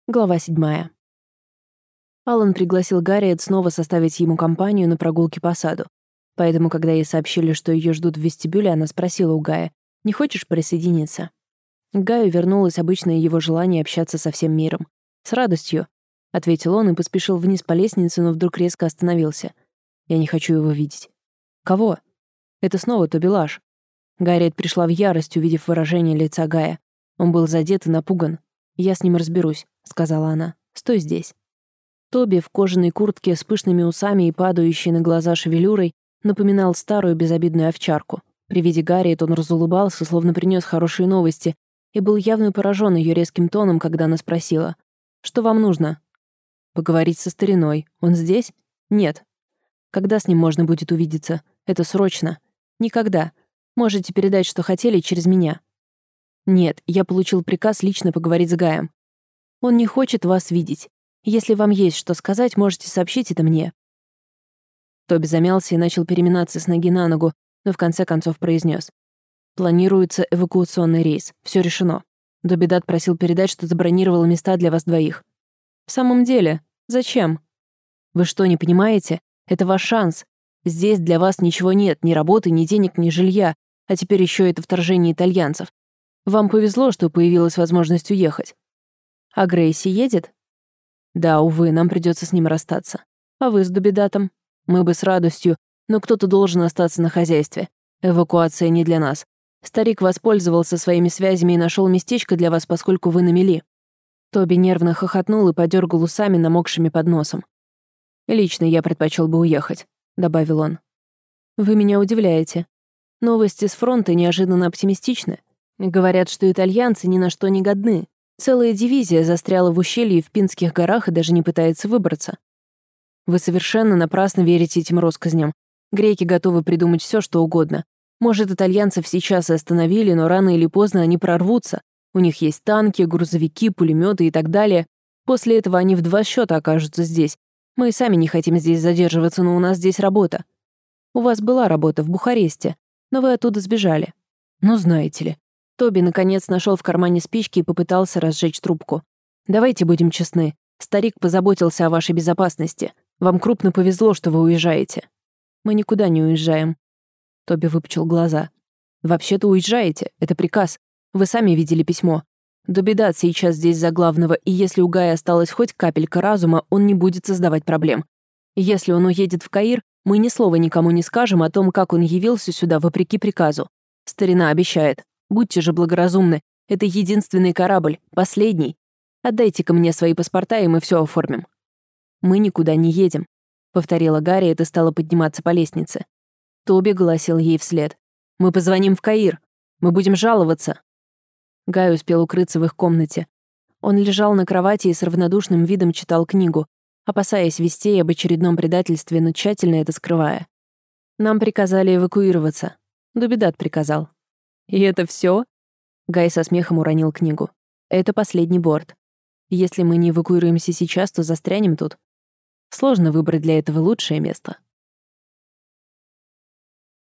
Глава 7. Алан пригласил Гарриет снова составить ему компанию на прогулке по саду. Поэтому, когда ей сообщили, что ее ждут в вестибюле, она спросила у Гая: «Не хочешь присоединиться?» К Гаю вернулось обычное его желание общаться со всем миром. «С радостью», — ответил он и поспешил вниз по лестнице, но вдруг резко остановился. «Я не хочу его видеть». «Кого?» «Это снова Тоби Лаш». Гарриет пришла в ярость, увидев выражение лица Гая. Он был задет и напуган. «Я с ним разберусь», — сказала она. «Стой здесь». Тоби в кожаной куртке с пышными усами и падающей на глаза шевелюрой напоминал старую безобидную овчарку. При виде Гарриет он разулыбался, словно принес хорошие новости, и был явно поражен ее резким тоном, когда она спросила: «Что вам нужно?» «Поговорить со стариной. Он здесь?» «Нет». «Когда с ним можно будет увидеться? Это срочно». «Никогда. Можете передать, что хотели, через меня». «Нет, я получил приказ лично поговорить с Гаем. Он не хочет вас видеть. Если вам есть что сказать, можете сообщить это мне». Тоби замялся и начал переминаться с ноги на ногу, но в конце концов произнес: «Планируется эвакуационный рейс. Все решено. Добидат просил передать, что забронировал места для вас двоих». «В самом деле? Зачем?» «Вы что, не понимаете? Это ваш шанс. Здесь для вас ничего нет, ни работы, ни денег, ни жилья, а теперь еще это вторжение итальянцев. Вам повезло, что появилась возможность уехать». «А Грейси едет?» «Да, увы, нам придется с ним расстаться. А вы с Добидатом?» «Мы бы с радостью, но кто-то должен остаться на хозяйстве. Эвакуация не для нас. Старик воспользовался своими связями и нашел местечко для вас, поскольку вы на мели». Тоби нервно хохотнул и подергал усами, намокшими под носом. «Лично я предпочел бы уехать», — добавил он. «Вы меня удивляете. Новости с фронта неожиданно оптимистичны. Говорят, что итальянцы ни на что не годны. Целая дивизия застряла в ущелье в Пинских горах и даже не пытается выбраться. Вы совершенно напрасно верите этим россказням. Греки готовы придумать все, что угодно. Может, итальянцев сейчас и остановили, но рано или поздно они прорвутся. У них есть танки, грузовики, пулеметы и так далее. После этого они в 2 счета окажутся здесь. Мы и сами не хотим здесь задерживаться, но у нас здесь работа. У вас была работа в Бухаресте, но вы оттуда сбежали. Ну, знаете ли». Тоби наконец нашел в кармане спички и попытался разжечь трубку. «Давайте будем честны. Старик позаботился о вашей безопасности. Вам крупно повезло, что вы уезжаете». «Мы никуда не уезжаем». Тоби выпучил глаза. «Вообще-то уезжаете. Это приказ. Вы сами видели письмо. Добидат сейчас здесь за главного, и если у Гая осталась хоть капелька разума, он не будет создавать проблем. Если он уедет в Каир, мы ни слова никому не скажем о том, как он явился сюда вопреки приказу. Старина обещает. Будьте же благоразумны. Это единственный корабль, последний. Отдайте-ка мне свои паспорта, и мы все оформим». «Мы никуда не едем», — повторила Гарриет и стала подниматься по лестнице. Тоби гласил ей вслед: «Мы позвоним в Каир. Мы будем жаловаться». Гай успел укрыться в их комнате. Он лежал на кровати и с равнодушным видом читал книгу, опасаясь вестей об очередном предательстве, но тщательно это скрывая. «Нам приказали эвакуироваться. Добидат приказал». «И это все? Гай со смехом уронил книгу. «Это последний борт. Если мы не эвакуируемся сейчас, то застрянем тут. Сложно выбрать для этого лучшее место».